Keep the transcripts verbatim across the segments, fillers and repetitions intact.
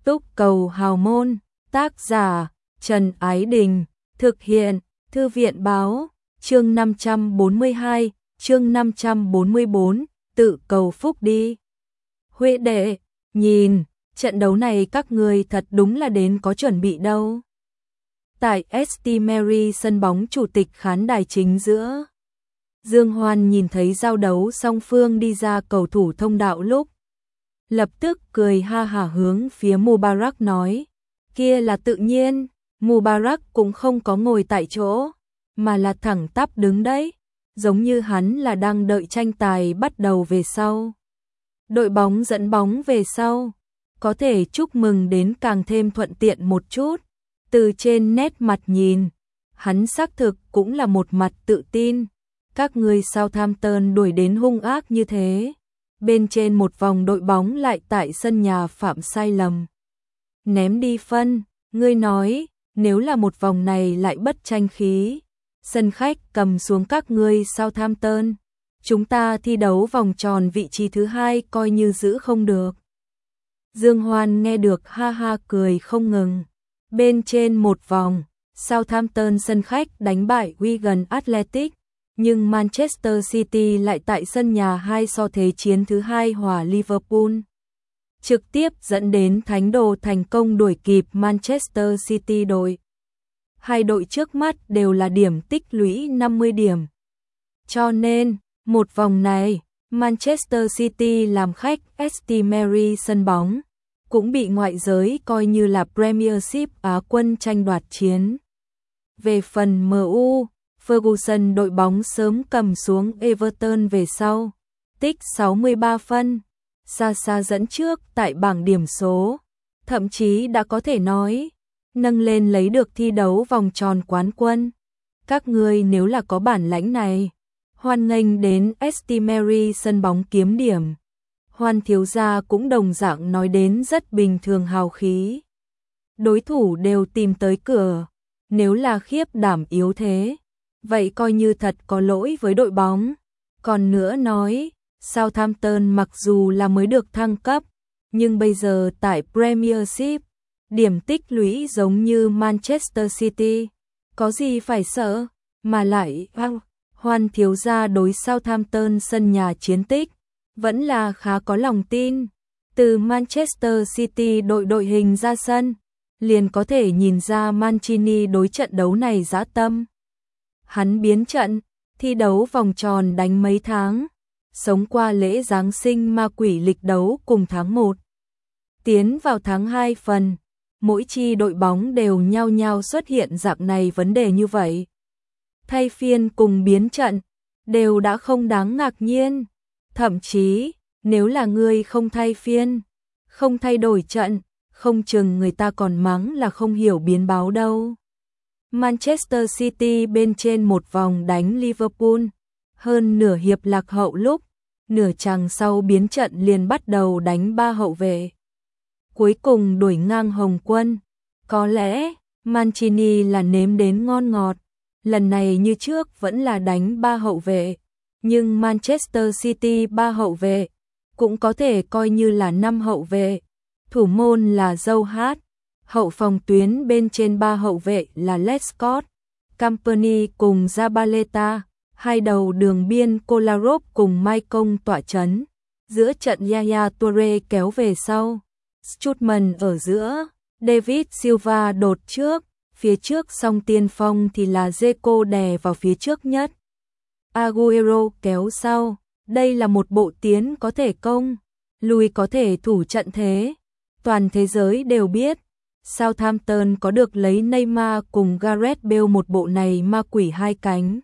Túc cầu hào môn, tác giả Trần Ái Đình, thực hiện Thư viện báo, chương năm trăm bốn mươi hai, chương năm trăm bốn mươi bốn, tự cầu phúc đi. Huệ đệ, nhìn, trận đấu này các người thật đúng là đến có chuẩn bị đâu. Tại St. Mary sân bóng chủ tịch khán đài chính giữa, Dương Hoan nhìn thấy giao đấu song phương đi ra cầu thủ thông đạo lúc lập tức cười ha hả hướng phía Mubarak nói, kia là tự nhiên. Mubarak cũng không có ngồi tại chỗ, mà là thẳng tắp đứng đấy, giống như hắn là đang đợi tranh tài bắt đầu về sau. Đội bóng dẫn bóng về sau, có thể chúc mừng đến càng thêm thuận tiện một chút. Từ trên nét mặt nhìn, hắn xác thực cũng là một mặt tự tin. Các ngươi Southampton đuổi đến hung ác như thế, bên trên một vòng đội bóng lại tại sân nhà phạm sai lầm, ném đi phân. Ngươi nói, nếu là một vòng này lại bất tranh khí, sân khách cầm xuống các ngươi Southampton, chúng ta thi đấu vòng tròn vị trí thứ hai coi như giữ không được. Dương Hoan nghe được ha ha cười không ngừng. Bên trên một vòng, Southampton sân khách đánh bại Wigan Athletic, nhưng Manchester City lại tại sân nhà hai so thế chiến thứ hai hòa Liverpool, trực tiếp dẫn đến Thánh Đồ thành công đuổi kịp Manchester City đội. Hai đội trước mắt đều là điểm tích lũy năm mươi điểm. Cho nên, một vòng này, Manchester City làm khách St. Mary sân bóng, cũng bị ngoại giới coi như là Premiership Á quân tranh đoạt chiến. Về phần em u, Ferguson đội bóng sớm cầm xuống Everton về sau, tích sáu mươi ba phân, xa xa dẫn trước tại bảng điểm số, thậm chí đã có thể nói, nâng lên lấy được thi đấu vòng tròn quán quân. Các ngươi nếu là có bản lãnh này, hoan nghênh đến St. Mary sân bóng kiếm điểm. Hoan thiếu gia cũng đồng dạng nói đến rất bình thường hào khí. Đối thủ đều tìm tới cửa, nếu là khiếp đảm yếu thế, vậy coi như thật có lỗi với đội bóng. Còn nữa nói, Southampton mặc dù là mới được thăng cấp, nhưng bây giờ tại Premiership, điểm tích lũy giống như Manchester City, có gì phải sợ, mà lại, Hoan thiếu gia đối Southampton sân nhà chiến tích, vẫn là khá có lòng tin. Từ Manchester City đội đội hình ra sân, liền có thể nhìn ra Mancini đối trận đấu này dã tâm. Hắn biến trận, thi đấu vòng tròn đánh mấy tháng, sống qua lễ Giáng sinh ma quỷ lịch đấu cùng tháng một. Tiến vào tháng hai phần, mỗi chi đội bóng đều nhau nhau xuất hiện dạng này vấn đề như vậy. Thay phiên cùng biến trận, đều đã không đáng ngạc nhiên. Thậm chí, nếu là ngươi không thay phiên, không thay đổi trận, không chừng người ta còn mắng là không hiểu biến báo đâu. Manchester City bên trên một vòng đánh Liverpool, hơn nửa hiệp lạc hậu lúc, nửa chặng sau biến trận liền bắt đầu đánh ba hậu vệ. Cuối cùng đuổi ngang Hồng Quân. Có lẽ, Mancini là nếm đến ngon ngọt, lần này như trước vẫn là đánh ba hậu vệ. Nhưng Manchester City ba hậu vệ, cũng có thể coi như là năm hậu vệ. Thủ môn là Joe Hart, hậu phòng tuyến bên trên ba hậu vệ là Lescott, Company cùng Zabaleta, hai đầu đường biên Kolarov cùng Maicon tỏa chấn. Giữa trận Yaya Toure kéo về sau, Strootman ở giữa, David Silva đột trước, phía trước song tiên phong thì là Dzeko đè vào phía trước nhất. Aguero kéo sau, đây là một bộ tiến có thể công, lùi có thể thủ trận thế. Toàn thế giới đều biết, Southampton có được lấy Neymar cùng Gareth Bale một bộ này ma quỷ hai cánh.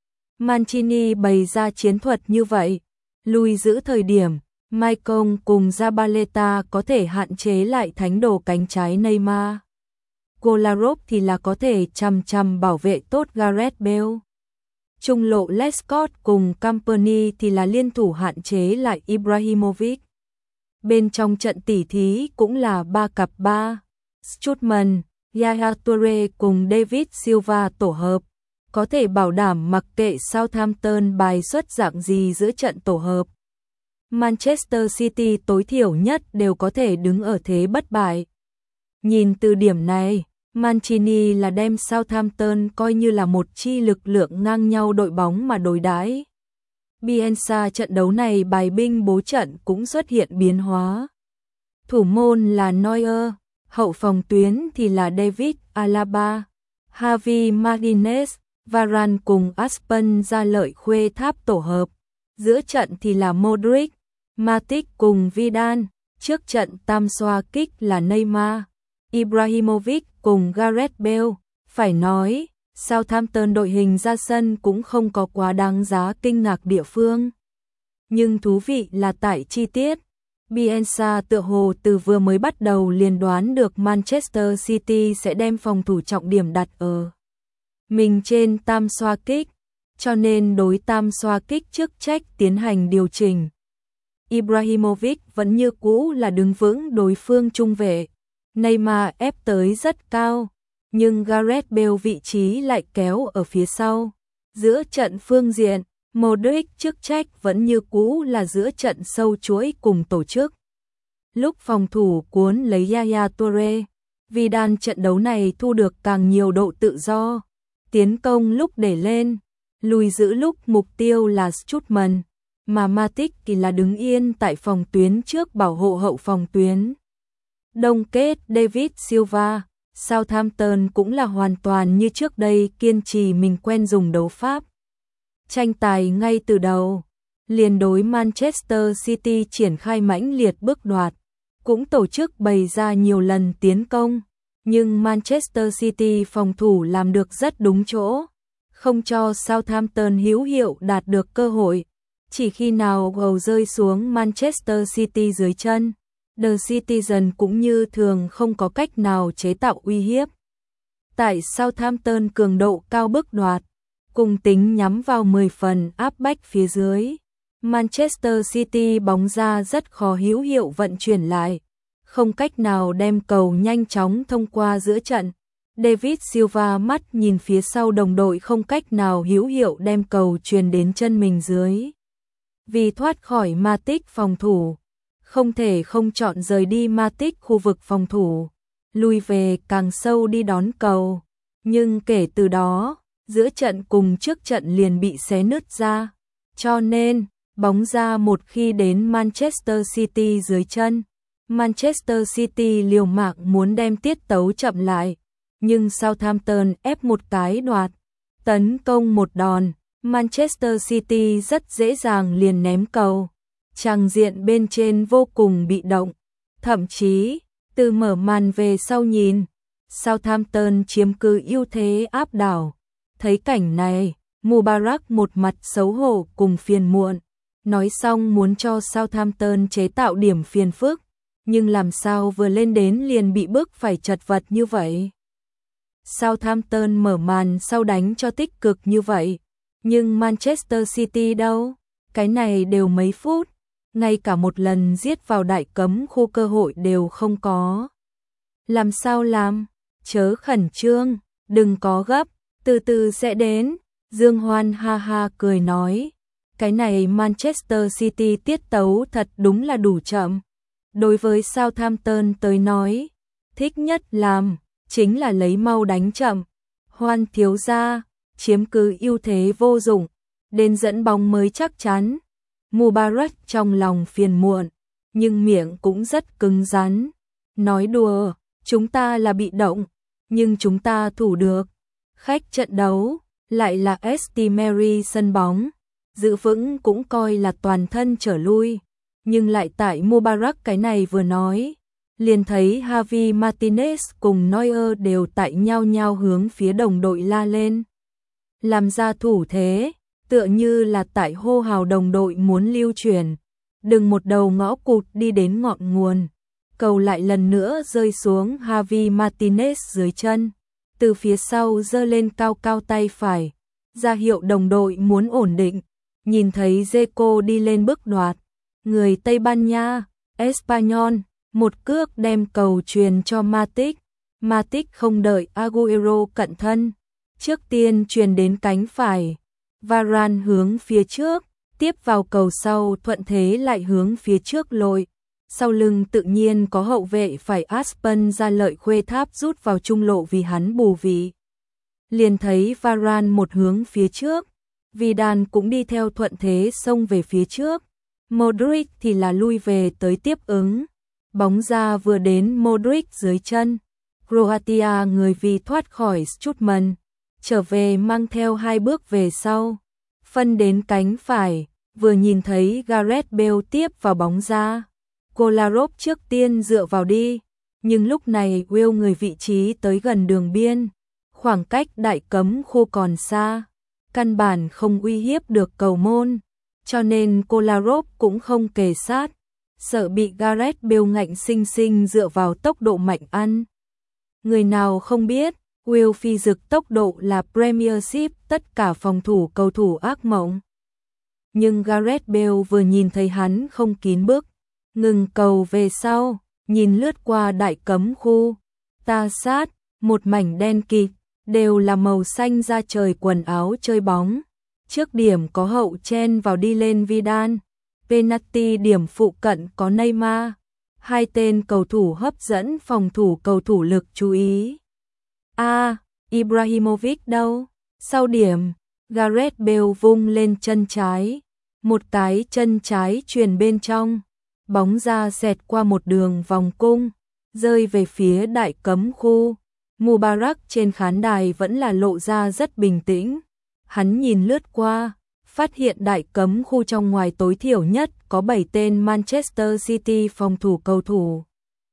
Mancini bày ra chiến thuật như vậy, lùi giữ thời điểm, Maicon cùng Zabaleta có thể hạn chế lại thánh đồ cánh trái Neymar. Kolarov thì là có thể chằm chằm bảo vệ tốt Gareth Bale. Trung lộ Lescott cùng Company thì là liên thủ hạn chế lại Ibrahimovic. Bên trong trận tỉ thí cũng là ba cặp ba, Strootman, Yaya Toure cùng David Silva tổ hợp, có thể bảo đảm mặc kệ Southampton bài xuất dạng gì giữa trận tổ hợp. Manchester City tối thiểu nhất đều có thể đứng ở thế bất bại. Nhìn từ điểm này, Mancini là đem Southampton coi như là một chi lực lượng ngang nhau đội bóng mà đối đãi. Bielsa trận đấu này bài binh bố trận cũng xuất hiện biến hóa. Thủ môn là Neuer, hậu phòng tuyến thì là David Alaba, Javi Martinez, Varane cùng Aspen ra lợi khuê tháp tổ hợp. Giữa trận thì là Modric, Matic cùng Vidal, trước trận tam xoa kích là Neymar, Ibrahimovic cùng Gareth Bale. Phải nói, Southampton đội hình ra sân cũng không có quá đáng giá kinh ngạc địa phương. Nhưng thú vị là tại chi tiết. Bielsa tựa hồ từ vừa mới bắt đầu liền đoán được Manchester City sẽ đem phòng thủ trọng điểm đặt ở mình trên tam xoa kích, cho nên đối tam xoa kích chức trách tiến hành điều chỉnh. Ibrahimovic vẫn như cũ là đứng vững đối phương trung vệ, Neymar ép tới rất cao, nhưng Gareth Bale vị trí lại kéo ở phía sau. Giữa trận phương diện, Modric chức trách vẫn như cũ là giữa trận sâu chuỗi cùng tổ chức. Lúc phòng thủ cuốn lấy Yaya Toure, Vidal trận đấu này thu được càng nhiều độ tự do, tiến công lúc để lên, lùi giữ lúc mục tiêu là Strootman, mà Matic thì là đứng yên tại phòng tuyến trước bảo hộ hậu phòng tuyến. Đông kết David Silva, Southampton cũng là hoàn toàn như trước đây kiên trì mình quen dùng đấu pháp. Tranh tài ngay từ đầu, liền đối Manchester City triển khai mãnh liệt bước đoạt, cũng tổ chức bày ra nhiều lần tiến công, nhưng Manchester City phòng thủ làm được rất đúng chỗ, không cho Southampton hữu hiệu đạt được cơ hội. Chỉ khi nào gầu rơi xuống Manchester City dưới chân, The Citizen cũng như thường không có cách nào chế tạo uy hiếp. Tại Southampton cường độ cao bước đoạt, cùng tính nhắm vào mười phần áp bách phía dưới, Manchester City bóng ra rất khó hữu hiệu vận chuyển lại, không cách nào đem cầu nhanh chóng thông qua giữa trận. David Silva mắt nhìn phía sau đồng đội không cách nào hữu hiệu đem cầu truyền đến chân mình dưới. Vì thoát khỏi Matic phòng thủ, không thể không chọn rời đi Matic khu vực phòng thủ, lùi về càng sâu đi đón cầu. Nhưng kể từ đó, giữa trận cùng trước trận liền bị xé nứt ra. Cho nên, bóng ra một khi đến Manchester City dưới chân, Manchester City liều mạng muốn đem tiết tấu chậm lại, nhưng Southampton ép một cái đoạt, tấn công một đòn, Manchester City rất dễ dàng liền ném cầu. Tràng diện bên trên vô cùng bị động, thậm chí, từ mở màn về sau nhìn, Southampton chiếm cứ ưu thế áp đảo. Thấy cảnh này, Mubarak một mặt xấu hổ cùng phiền muộn, nói xong muốn cho Southampton chế tạo điểm phiền phức, nhưng làm sao vừa lên đến liền bị bức phải chật vật như vậy. Southampton mở màn sau đánh cho tích cực như vậy, nhưng Manchester City đâu, cái này đều mấy phút, ngay cả một lần giết vào đại cấm khu cơ hội đều không có. Làm sao làm, chớ khẩn trương, đừng có gấp, từ từ sẽ đến. Dương Hoan ha ha cười nói, cái này Manchester City tiết tấu thật đúng là đủ chậm. Đối với Southampton tới nói, thích nhất làm, chính là lấy mau đánh chậm. Hoan thiếu gia, chiếm cứ ưu thế vô dụng, đến dẫn bóng mới chắc chắn. Mubarak trong lòng phiền muộn, nhưng miệng cũng rất cứng rắn. Nói đùa, chúng ta là bị động, nhưng chúng ta thủ được. Khách trận đấu, lại là St Mary sân bóng, giữ vững cũng coi là toàn thân trở lui. Nhưng lại tại Mubarak cái này vừa nói, liền thấy Javi Martinez cùng Neuer đều tại nhau nhau hướng phía đồng đội la lên. Làm ra thủ thế, tựa như là tại hô hào đồng đội muốn lưu truyền, đừng một đầu ngõ cụt đi đến ngọn nguồn. Cầu lại lần nữa rơi xuống Javi Martinez dưới chân, từ phía sau giơ lên cao cao tay phải, ra hiệu đồng đội muốn ổn định. Nhìn thấy Zico đi lên bước đoạt, người Tây Ban Nha, Espanyol, một cước đem cầu truyền cho Matic. Matic không đợi Aguero cận thân, trước tiên truyền đến cánh phải. Varane hướng phía trước, tiếp vào cầu sau thuận thế lại hướng phía trước lội. sau lưng tự nhiên có hậu vệ phải Aspen ra lợi khuê tháp rút vào trung lộ vì hắn bù vị. Liền thấy Varane một hướng phía trước, Vidal cũng đi theo thuận thế xông về phía trước, Modric thì là lui về tới tiếp ứng. Bóng ra vừa đến Modric dưới chân, Croatia người vì thoát khỏi Schumann, trở về mang theo hai bước về sau, phân đến cánh phải, vừa nhìn thấy Gareth Bale tiếp vào bóng ra. Kolarov trước tiên dựa vào đi, nhưng lúc này Will người vị trí tới gần đường biên, khoảng cách đại cấm khu còn xa, căn bản không uy hiếp được cầu môn, cho nên Kolarov cũng không kề sát, sợ bị Gareth Bale ngạnh sinh sinh dựa vào tốc độ mạnh ăn. Người nào không biết, Will phi dực tốc độ là Premiership tất cả phòng thủ cầu thủ ác mộng. Nhưng Gareth Bale vừa nhìn thấy hắn không kín bước, ngừng cầu về sau, nhìn lướt qua đại cấm khu, ta sát, một mảnh đen kịt, đều là màu xanh da trời quần áo chơi bóng. Trước điểm có hậu chen vào đi lên Vidal, penalty điểm phụ cận có Neymar. Hai tên cầu thủ hấp dẫn phòng thủ cầu thủ lực chú ý. A, à, Ibrahimovic đâu? Sau điểm, Gareth Bale vung lên chân trái, một cái chân trái truyền bên trong, bóng ra xẹt qua một đường vòng cung, rơi về phía đại cấm khu. Mubarak trên khán đài vẫn là lộ ra rất bình tĩnh. Hắn nhìn lướt qua, phát hiện đại cấm khu trong ngoài tối thiểu nhất có bảy tên Manchester City phòng thủ cầu thủ,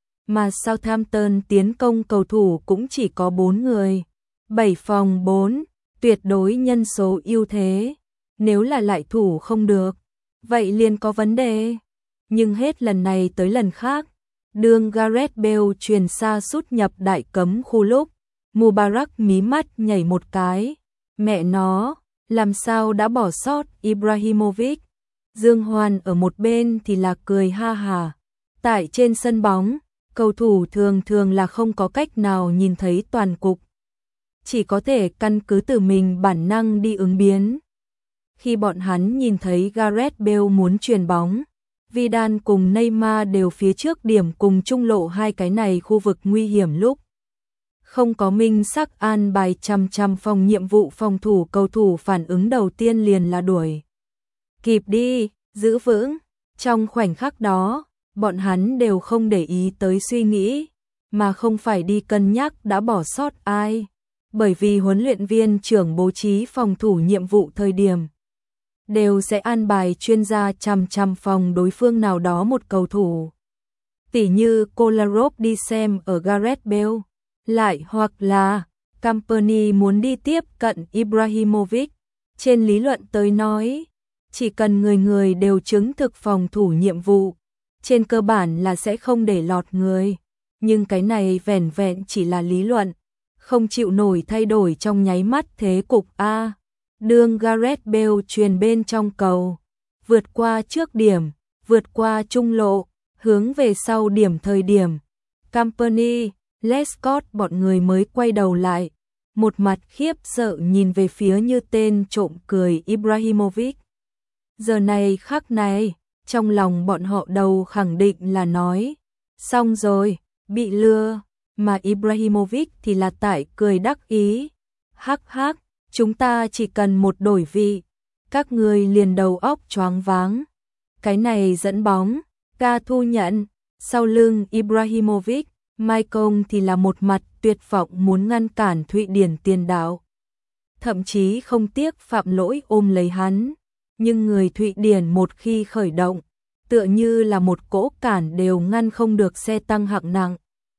mà Southampton tiến công cầu thủ cũng chỉ có bốn người. bảy phòng bốn, tuyệt đối nhân số ưu thế. Nếu là lại thủ không được, vậy liền có vấn đề. Nhưng hết lần này tới lần khác, đường Gareth Bale truyền xa sút nhập đại cấm khu lúc, Mubarak mí mắt nhảy một cái. Mẹ nó, làm sao đã bỏ sót Ibrahimovic? Dương Hoan ở một bên thì là cười ha hà. Tại trên sân bóng, cầu thủ thường thường là không có cách nào nhìn thấy toàn cục, chỉ có thể căn cứ từ mình bản năng đi ứng biến. Khi bọn hắn nhìn thấy Gareth Bale muốn chuyền bóng, Vidal cùng Neymar đều phía trước điểm cùng trung lộ hai cái này khu vực nguy hiểm lúc, không có minh sắc an bài chăm chăm phòng nhiệm vụ phòng thủ, cầu thủ phản ứng đầu tiên liền là đuổi kịp đi, giữ vững. Trong khoảnh khắc đó, bọn hắn đều không để ý tới suy nghĩ, mà không phải đi cân nhắc đã bỏ sót ai, bởi vì huấn luyện viên trưởng bố trí phòng thủ nhiệm vụ thời điểm đều sẽ an bài chuyên gia chăm chăm phòng đối phương nào đó một cầu thủ. Tỉ như Kolarov đi xem ở Gareth Bale, lại hoặc là Company muốn đi tiếp cận Ibrahimovic. Trên lý luận tới nói, chỉ cần người người đều chứng thực phòng thủ nhiệm vụ, trên cơ bản là sẽ không để lọt người. Nhưng cái này vẻn vẹn chỉ là lý luận, không chịu nổi thay đổi trong nháy mắt thế cục A. Đường Gareth Bale truyền bên trong cầu, vượt qua trước điểm, vượt qua trung lộ, hướng về sau điểm thời điểm. Company, Lescott bọn người mới quay đầu lại, một mặt khiếp sợ nhìn về phía như tên trộm cười Ibrahimovic. Giờ này khắc này, trong lòng bọn họ đầu khẳng định là nói, xong rồi, bị lừa, mà Ibrahimovic thì là tại cười đắc ý. Hắc hắc, chúng ta chỉ cần một đổi vị, các người liền đầu óc choáng váng. Cái này dẫn bóng, ca thu nhận, sau lưng Ibrahimovic, Maicon thì là một mặt tuyệt vọng muốn ngăn cản Thụy Điển tiền đạo. Thậm chí không tiếc phạm lỗi ôm lấy hắn, nhưng người Thụy Điển một khi khởi động, tựa như là một cỗ cản đều ngăn không được xe tăng hạng nặng.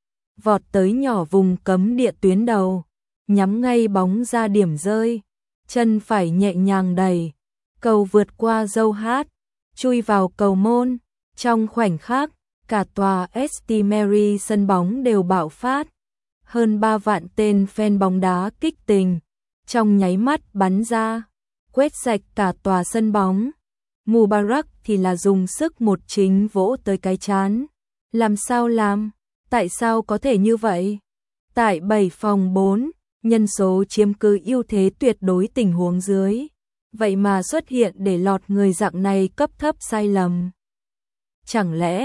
Vọt tới nhỏ vùng cấm địa tuyến đầu, nhắm ngay bóng ra điểm rơi, chân phải nhẹ nhàng đẩy, cầu vượt qua dâu hát, chui vào cầu môn. Trong khoảnh khắc, cả tòa ét tê Mary sân bóng đều bạo phát. Hơn ba vạn tên fan bóng đá kích tình, trong nháy mắt bắn ra, quét sạch cả tòa sân bóng. Mubarak thì là dùng sức một chính vỗ tới cái chán. Làm sao làm? Tại sao có thể như vậy? Tại bảy phòng bốn, nhân số chiếm cứ ưu thế tuyệt đối tình huống dưới, vậy mà xuất hiện để lọt người dạng này cấp thấp sai lầm. Chẳng lẽ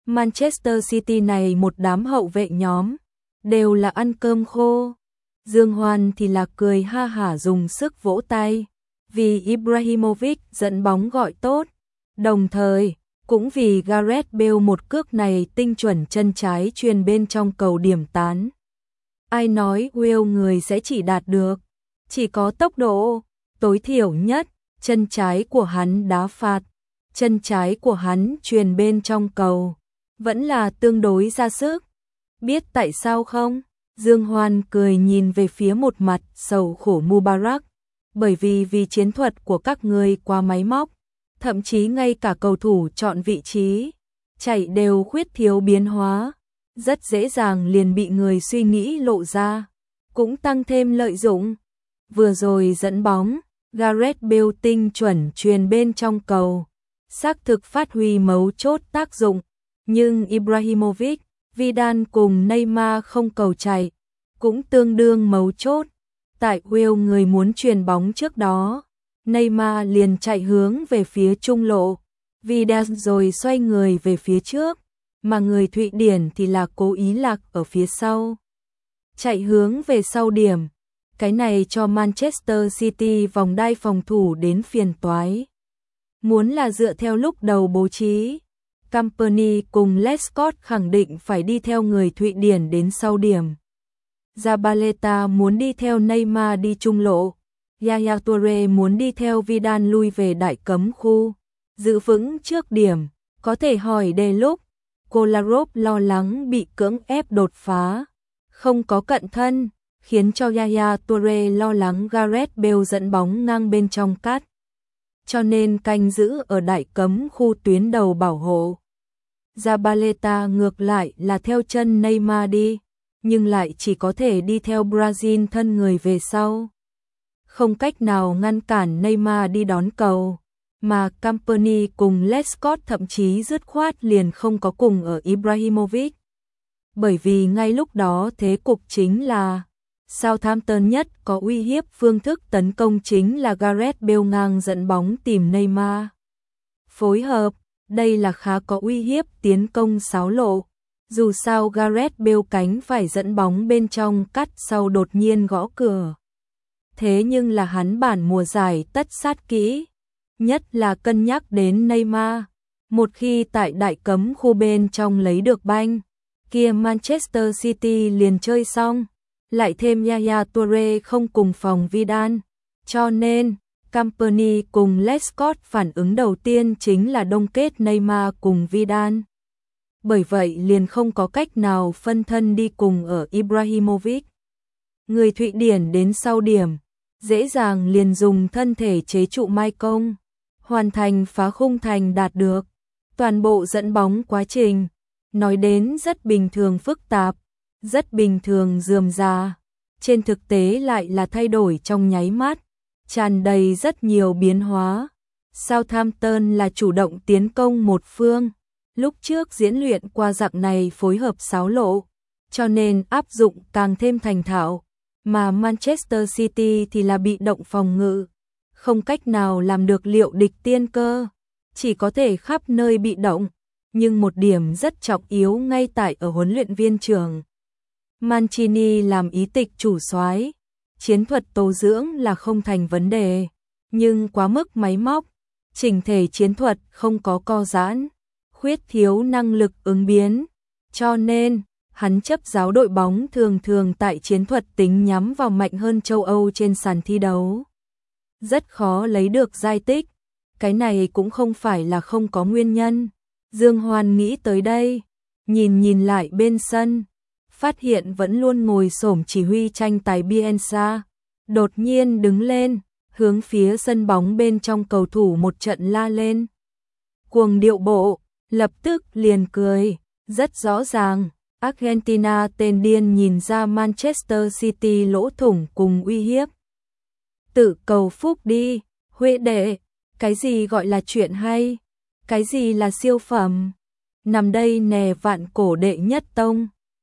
Manchester City này một đám hậu vệ nhóm, đều là ăn cơm khô. Dương Hoan thì là cười ha hả dùng sức vỗ tay, vì Ibrahimovic dẫn bóng gọi tốt, đồng thời cũng vì Gareth Bale một cước này tinh chuẩn chân trái chuyền bên trong cầu điểm tán. Ai nói Will người sẽ chỉ đạt được, chỉ có tốc độ tối thiểu nhất, chân trái của hắn đá phạt, chân trái của hắn chuyền bên trong cầu, vẫn là tương đối ra sức. Biết tại sao không? Dương Hoan cười nhìn về phía một mặt sầu khổ Mubarak, bởi vì vì chiến thuật của các người quá máy móc, thậm chí ngay cả cầu thủ chọn vị trí, chạy đều khuyết thiếu biến hóa, rất dễ dàng liền bị người suy nghĩ lộ ra, cũng tăng thêm lợi dụng. Vừa rồi dẫn bóng, Gareth Bale tinh chuẩn chuyền bên trong cầu, xác thực phát huy mấu chốt tác dụng, nhưng Ibrahimovic, Vidal cùng Neymar không cầu chạy, cũng tương đương mấu chốt. Tại Will người muốn chuyền bóng trước đó, Neymar liền chạy hướng về phía trung lộ, Vidal rồi xoay người về phía trước, mà người Thụy Điển thì là cố ý lạc ở phía sau, chạy hướng về sau điểm. Cái này cho Manchester City vòng đai phòng thủ đến phiền toái. Muốn là dựa theo lúc đầu bố trí, Company cùng Lescott khẳng định phải đi theo người Thụy Điển đến sau điểm. Zabaleta muốn đi theo Neymar đi trung lộ, Yaya Toure muốn đi theo Vidal lui về đại cấm khu, giữ vững trước điểm. Có thể hỏi đề lúc, Kolarov lo lắng bị cưỡng ép đột phá, không có cận thân, khiến cho Yaya Toure lo lắng Gareth Bale dẫn bóng ngang bên trong cắt. Cho nên canh giữ ở đại cấm khu tuyến đầu bảo hộ. Zabaleta ngược lại là theo chân Neymar đi, nhưng lại chỉ có thể đi theo Brazil thân người về sau. Không cách nào ngăn cản Neymar đi đón cầu, mà Company cùng Lescott thậm chí dứt khoát liền không có cùng ở Ibrahimovic. Bởi vì ngay lúc đó thế cục chính là Southampton nhất có uy hiếp, phương thức tấn công chính là Gareth Bale ngang dẫn bóng tìm Neymar. Phối hợp, đây là khá có uy hiếp tiến công xáo lộ. Dù sao Gareth Bale cánh phải dẫn bóng bên trong cắt sau đột nhiên gõ cửa. Thế nhưng là hắn bản mùa giải tất sát kỹ, nhất là cân nhắc đến Neymar. Một khi tại đại cấm khu bên trong lấy được banh, kia Manchester City liền chơi xong. Lại thêm Yaya Toure không cùng phòng Vidal, cho nên Company cùng Lescott phản ứng đầu tiên chính là đông kết Neymar cùng Vidal. Bởi vậy liền không có cách nào phân thân đi cùng ở Ibrahimovic. Người Thụy Điển đến sau điểm, dễ dàng liền dùng thân thể chế trụ mai công, hoàn thành phá khung thành đạt được. Toàn bộ dẫn bóng quá trình, nói đến rất bình thường phức tạp, rất bình thường rườm rà, trên thực tế lại là thay đổi trong nháy mắt, tràn đầy rất nhiều biến hóa. Southampton là chủ động tiến công một phương, lúc trước diễn luyện qua dạng này phối hợp xáo lộ, cho nên áp dụng càng thêm thành thạo, mà Manchester City thì là bị động phòng ngự, không cách nào làm được liệu địch tiên cơ, chỉ có thể khắp nơi bị động, nhưng một điểm rất trọng yếu ngay tại ở huấn luyện viên trưởng Mancini làm ý tịch chủ soái, chiến thuật tố dưỡng là không thành vấn đề, nhưng quá mức máy móc, chỉnh thể chiến thuật không có co giãn, khuyết thiếu năng lực ứng biến, cho nên hắn chấp giáo đội bóng thường thường tại chiến thuật tính nhắm vào mạnh hơn châu Âu trên sàn thi đấu. Rất khó lấy được giải tích, cái này cũng không phải là không có nguyên nhân. Dương Hoan nghĩ tới đây, nhìn nhìn lại bên sân, phát hiện vẫn luôn ngồi xổm chỉ huy tranh tài Bielsa, đột nhiên đứng lên, hướng phía sân bóng bên trong cầu thủ một trận la lên. Cuồng điệu bộ, lập tức liền cười, rất rõ ràng, Argentina tên điên nhìn ra Manchester City lỗ thủng cùng uy hiếp. Tự cầu phúc đi, Huệ đệ, cái gì gọi là chuyện hay, cái gì là siêu phẩm, nằm đây nè vạn cổ đệ nhất tông.